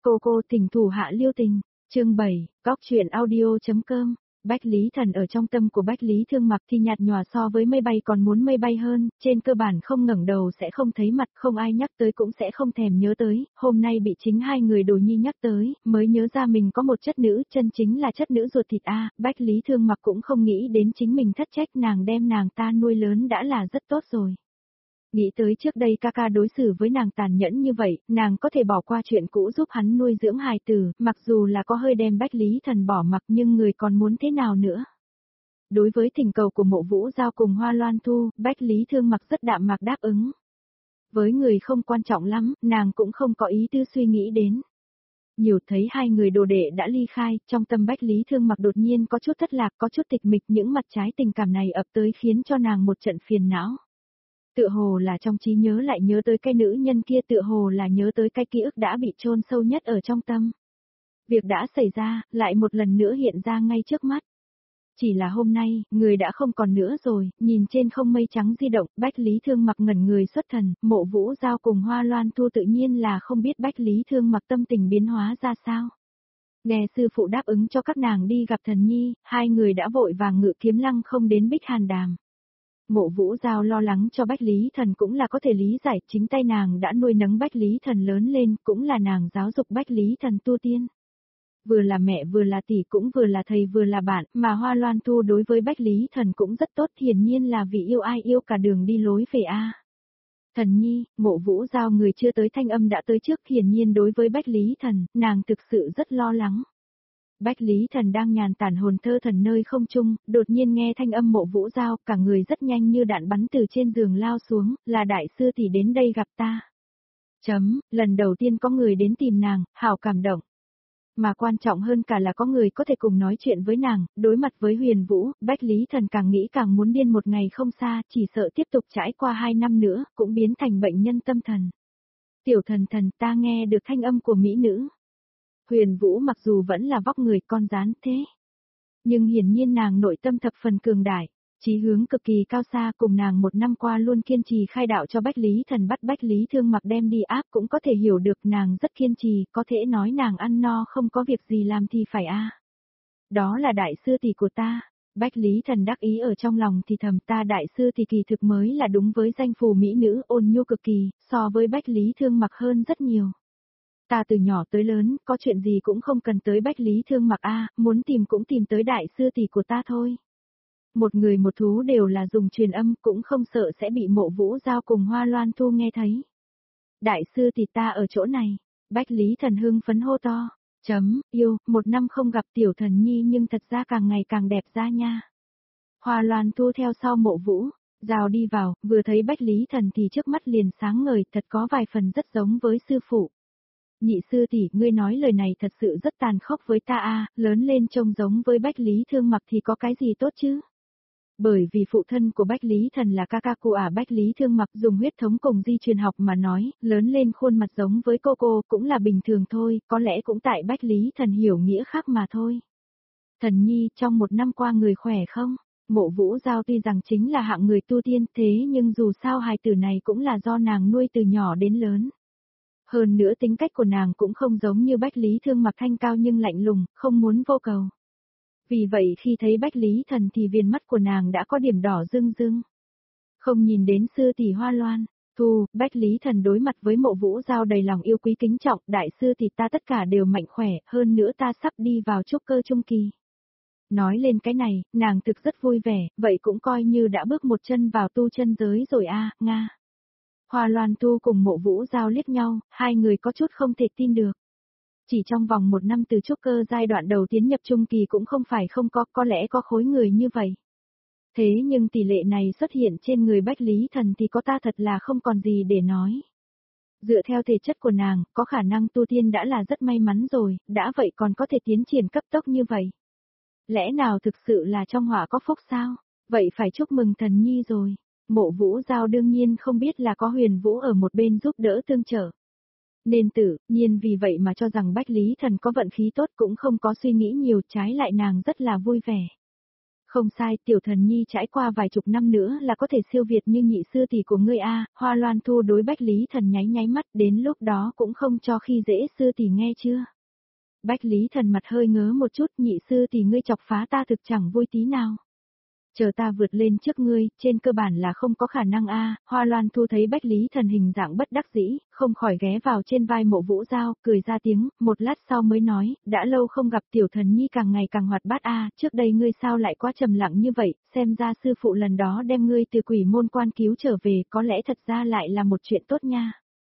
Cô tình thủ hạ lưu tình, chương 7, góc truyện audio.com. Bách Lý Thần ở trong tâm của Bách Lý Thương Mặc thì nhạt nhòa so với mây bay còn muốn mây bay hơn, trên cơ bản không ngẩng đầu sẽ không thấy mặt, không ai nhắc tới cũng sẽ không thèm nhớ tới, hôm nay bị chính hai người Đồ Nhi nhắc tới, mới nhớ ra mình có một chất nữ, chân chính là chất nữ ruột thịt a. Bách Lý Thương Mặc cũng không nghĩ đến chính mình thất trách, nàng đem nàng ta nuôi lớn đã là rất tốt rồi. Nghĩ tới trước đây ca đối xử với nàng tàn nhẫn như vậy, nàng có thể bỏ qua chuyện cũ giúp hắn nuôi dưỡng hài tử, mặc dù là có hơi đem Bách Lý Thần bỏ mặc nhưng người còn muốn thế nào nữa. Đối với thỉnh cầu của Mộ Vũ Giao cùng Hoa Loan Thu, Bách Lý Thương Mặc rất đạm mạc đáp ứng. Với người không quan trọng lắm, nàng cũng không có ý tư suy nghĩ đến. Nhiều thấy hai người đồ đệ đã ly khai, trong tâm Bách Lý Thương Mặc đột nhiên có chút thất lạc, có chút tịch mịch, những mặt trái tình cảm này ập tới khiến cho nàng một trận phiền não. Tựa hồ là trong trí nhớ lại nhớ tới cái nữ nhân kia, tựa hồ là nhớ tới cái ký ức đã bị chôn sâu nhất ở trong tâm. Việc đã xảy ra, lại một lần nữa hiện ra ngay trước mắt. Chỉ là hôm nay, người đã không còn nữa rồi, nhìn trên không mây trắng di động, Bách Lý Thương Mặc ngẩn người xuất thần, Mộ Vũ Giao cùng Hoa Loan Thu tự nhiên là không biết Bách Lý Thương Mặc tâm tình biến hóa ra sao. Nghe sư phụ đáp ứng cho các nàng đi gặp thần nhi, hai người đã vội vàng ngự kiếm lăng không đến Bích Hàn Đàm. Mộ Vũ Giao lo lắng cho Bách Lý Thần cũng là có thể lý giải, chính tay nàng đã nuôi nấng Bách Lý Thần lớn lên, cũng là nàng giáo dục Bách Lý Thần tu tiên. Vừa là mẹ vừa là tỷ cũng vừa là thầy vừa là bạn, mà Hoa Loan Thu đối với Bách Lý Thần cũng rất tốt, hiển nhiên là vì yêu ai yêu cả đường đi lối về a. Thần nhi, Mộ Vũ Giao người chưa tới thanh âm đã tới trước, hiển nhiên đối với Bách Lý Thần, nàng thực sự rất lo lắng. Bách Lý Thần đang nhàn tản hồn thơ thần nơi không trung, đột nhiên nghe thanh âm Mộ Vũ Giao, cả người rất nhanh như đạn bắn từ trên giường lao xuống, là đại sư tỷ đến đây gặp ta. Lần đầu tiên có người đến tìm nàng, hảo cảm động. Mà quan trọng hơn cả là có người có thể cùng nói chuyện với nàng, đối mặt với Huyền Vũ, Bách Lý Thần càng nghĩ càng muốn điên, một ngày không xa, chỉ sợ tiếp tục trải qua 2 năm nữa, cũng biến thành bệnh nhân tâm thần. Tiểu thần thần, ta nghe được thanh âm của mỹ nữ. Huyền Vũ mặc dù vẫn là vóc người con rán thế, nhưng hiển nhiên nàng nội tâm thập phần cường đại, chí hướng cực kỳ cao xa, cùng nàng 1 năm qua luôn kiên trì khai đạo cho Bách Lý Thần bắt Bách Lý Thương Mặc đem đi áp, cũng có thể hiểu được nàng rất kiên trì, có thể nói nàng ăn no không có việc gì làm thì phải a. Đó là đại sư tỷ của ta. Bách Lý Thần đắc ý ở trong lòng thì thầm, ta đại sư tỷ kỳ thực mới là đúng với danh phù mỹ nữ, ôn nhu cực kỳ, so với Bách Lý Thương Mặc hơn rất nhiều. Ta từ nhỏ tới lớn, có chuyện gì cũng không cần tới Bách Lý Thương Mặc a, muốn tìm cũng tìm tới đại sư tỷ của ta thôi. Một người một thú đều là dùng truyền âm, cũng không sợ sẽ bị Mộ Vũ Giao cùng Hoa Loan Thu nghe thấy. Đại sư tỷ ta ở chỗ này. Bách Lý Thần hưng phấn hô to. Yêu, 1 năm không gặp tiểu thần nhi nhưng thật ra càng ngày càng đẹp ra nha. Hoa Loan Thu theo sau Mộ Vũ Giao đi vào, vừa thấy Bách Lý Thần thì trước mắt liền sáng ngời, thật có vài phần rất giống với sư phụ. Nhị sư tỷ, ngươi nói lời này thật sự rất tàn khốc với ta a, lớn lên trông giống với Bách Lý Thương Mặc thì có cái gì tốt chứ? Bởi vì phụ thân của Bách Lý Thần là ca của Bách Lý Thương Mặc, dùng huyết thống cùng di truyền học mà nói, lớn lên khuôn mặt giống với cô cũng là bình thường thôi, có lẽ cũng tại Bách Lý Thần hiểu nghĩa khác mà thôi. Thần nhi, trong 1 năm qua người khỏe không? Mộ Vũ Giao tuy rằng chính là hạng người tu tiên, thế nhưng dù sao hài tử này cũng là do nàng nuôi từ nhỏ đến lớn. Hơn nữa tính cách của nàng cũng không giống như Bách Lý Thương Mặc thanh cao nhưng lạnh lùng, không muốn vô cầu. Vì vậy khi thấy Bách Lý Thần thì viền mắt của nàng đã có điểm đỏ rưng rưng. Không nhìn đến sư tỷ Hoa Loan Thu, Bách Lý Thần đối mặt với Mộ Vũ Giao đầy lòng yêu quý kính trọng, đại sư tỷ ta tất cả đều mạnh khỏe, hơn nữa ta sắp đi vào trúc cơ trung kỳ. Nói lên cái này, nàng thực rất vui vẻ, vậy cũng coi như đã bước một chân vào tu chân giới rồi a, Nga. Hoa Loan Thu cùng Mộ Vũ Giao liếc nhau, hai người có chút không thể tin được. Chỉ trong vòng 1 năm từ trúc cơ giai đoạn đầu tiến nhập trung kỳ cũng không phải không có lẽ có khối người như vậy. Thế nhưng tỷ lệ này xuất hiện trên người Bách Lý Thần thì có ta thật là không còn gì để nói. Dựa theo thể chất của nàng, có khả năng tu tiên đã là rất may mắn rồi, đã vậy còn có thể tiến triển cấp tốc như vậy. Lẽ nào thực sự là trong họa có phúc sao? Vậy phải chúc mừng thần nhi rồi. Mộ Vũ Giao đương nhiên không biết là có Huyền Vũ ở một bên giúp đỡ tương trợ. Nên tự nhiên vì vậy mà cho rằng Bách Lý Thần có vận khí tốt, cũng không có suy nghĩ nhiều, trái lại nàng rất là vui vẻ. Không sai, tiểu thần nhi trải qua vài chục năm nữa là có thể siêu việt như nhị sư tỷ của ngươi a. Hoa Loan Thu đối Bách Lý Thần nháy nháy mắt, đến lúc đó cũng không cho khi dễ sư tỷ nghe chưa. Bách Lý Thần mặt hơi ngớ một chút, nhị sư tỷ ngươi chọc phá ta thực chẳng vui tí nào. Chờ ta vượt lên trước ngươi, trên cơ bản là không có khả năng a. Hoa Loan Thu thấy Bách Lý Thần hình dạng bất đắc dĩ, không khỏi ghé vào trên vai Mộ Vũ Giao, cười ra tiếng, một lát sau mới nói, đã lâu không gặp tiểu thần nhi càng ngày càng hoạt bát a. Trước đây ngươi sao lại quá trầm lặng như vậy, xem ra sư phụ lần đó đem ngươi từ quỷ môn quan cứu trở về, có lẽ thật ra lại là một chuyện tốt nha.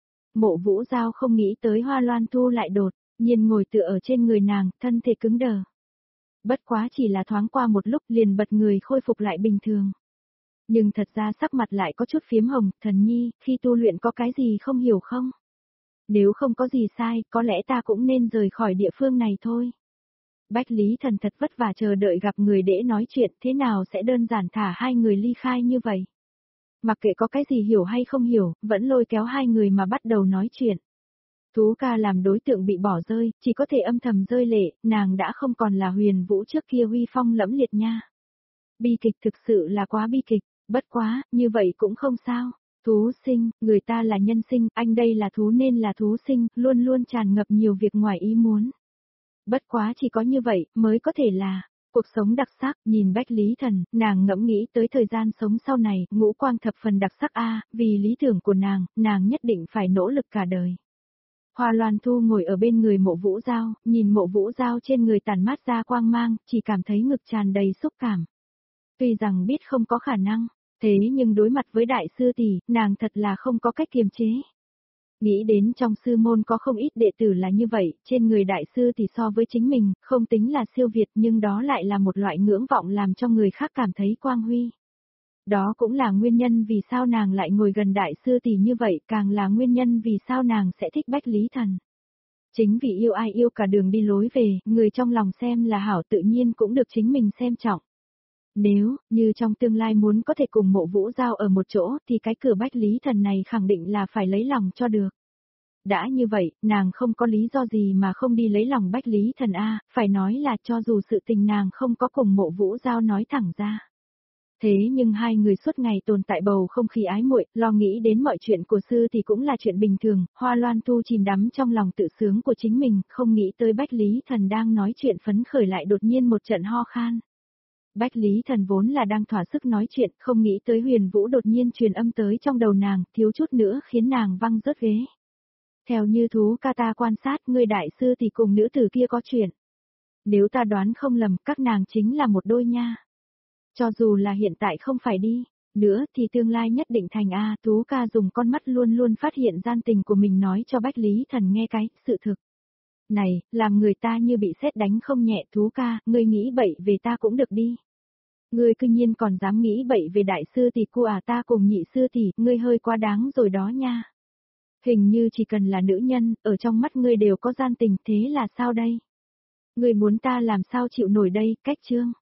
Mộ Vũ Giao không nghĩ tới Hoa Loan Thu lại đột nhiên ngồi tựa ở trên người nàng, thân thể cứng đờ. Bất quá chỉ là thoáng qua một lúc liền bật người khôi phục lại bình thường. Nhưng thật ra sắc mặt lại có chút phiếm hồng, thần nhi, khi tu luyện có cái gì không hiểu không? Nếu không có gì sai, có lẽ ta cũng nên rời khỏi địa phương này thôi. Bách Lý Thần thật vất vả chờ đợi gặp người để nói chuyện, thế nào sẽ đơn giản thả hai người ly khai như vậy? Mặc kệ có cái gì hiểu hay không hiểu, vẫn lôi kéo hai người mà bắt đầu nói chuyện. Tú ca làm đối tượng bị bỏ rơi, chỉ có thể âm thầm rơi lệ, nàng đã không còn là Huyền Vũ trước kia uy phong lẫm liệt nha. Bi kịch thực sự là quá bi kịch, bất quá, như vậy cũng không sao. Thú sinh, người ta là nhân sinh, anh đây là thú nên là thú sinh, luôn luôn tràn ngập nhiều việc ngoài ý muốn. Bất quá chỉ có như vậy, mới có thể là cuộc sống đặc sắc. Nhìn Bách Lý Thần, nàng ngẫm nghĩ tới thời gian sống sau này, ngũ quang thập phần đặc sắc a, vì lý tưởng của nàng nhất định phải nỗ lực cả đời. Hoa Loan Thu ngồi ở bên người Mộ Vũ Giao, nhìn Mộ Vũ Giao trên người tản mát ra quang mang, chỉ cảm thấy ngực tràn đầy xúc cảm. Tuy rằng biết không có khả năng, thế nhưng đối mặt với đại sư tỷ, nàng thật là không có cách kiềm chế. Nghĩ đến trong sư môn có không ít đệ tử là như vậy, trên người đại sư tỷ so với chính mình, không tính là siêu việt nhưng đó lại là một loại ngưỡng vọng làm cho người khác cảm thấy quang huy. Đó cũng là nguyên nhân vì sao nàng lại ngồi gần đại sư tỷ như vậy, càng là nguyên nhân vì sao nàng sẽ thích Bách Lý Thần. Chính vì yêu ai yêu cả đường đi lối về, người trong lòng xem là hảo tự nhiên cũng được chính mình xem trọng. Nếu, như trong tương lai muốn có thể cùng Mộ Vũ Giao ở một chỗ, thì cái cửa Bách Lý Thần này khẳng định là phải lấy lòng cho được. Đã như vậy, nàng không có lý do gì mà không đi lấy lòng Bách Lý Thần a, phải nói là cho dù sự tình nàng không có cùng Mộ Vũ Giao nói thẳng ra. Thế nhưng hai người suốt ngày tồn tại bầu không khí ái muội, lo nghĩ đến mọi chuyện của sư thì cũng là chuyện bình thường, Hoa Loan Thu chìm đắm trong lòng tự sướng của chính mình, không nghĩ tới Bách Lý Thần đang nói chuyện phấn khởi lại đột nhiên một trận ho khan. Bách Lý Thần vốn là đang thỏa sức nói chuyện, không nghĩ tới Huyền Vũ đột nhiên truyền âm tới trong đầu nàng, thiếu chút nữa khiến nàng văng rớt ghế. Theo như thú ca ta quan sát, người đại sư thì cùng nữ tử kia có chuyện. Nếu ta đoán không lầm, các nàng chính là một đôi nha. Cho dù là hiện tại không phải đi, nữa thì tương lai nhất định thành a. Tú ca dùng con mắt luôn luôn phát hiện gian tình của mình nói cho Bách Lý Thần nghe cái, sự thực. Này, làm người ta như bị sét đánh không nhẹ. Tú ca, ngươi nghĩ bậy về ta cũng được đi. Ngươi cư nhiên còn dám nghĩ bậy về đại sư tỷ cô à, ta cùng nhị sư tỷ, ngươi hơi quá đáng rồi đó nha. Hình như chỉ cần là nữ nhân, ở trong mắt ngươi đều có gian tình, thế là sao đây? Ngươi muốn ta làm sao chịu nổi đây, cách chương.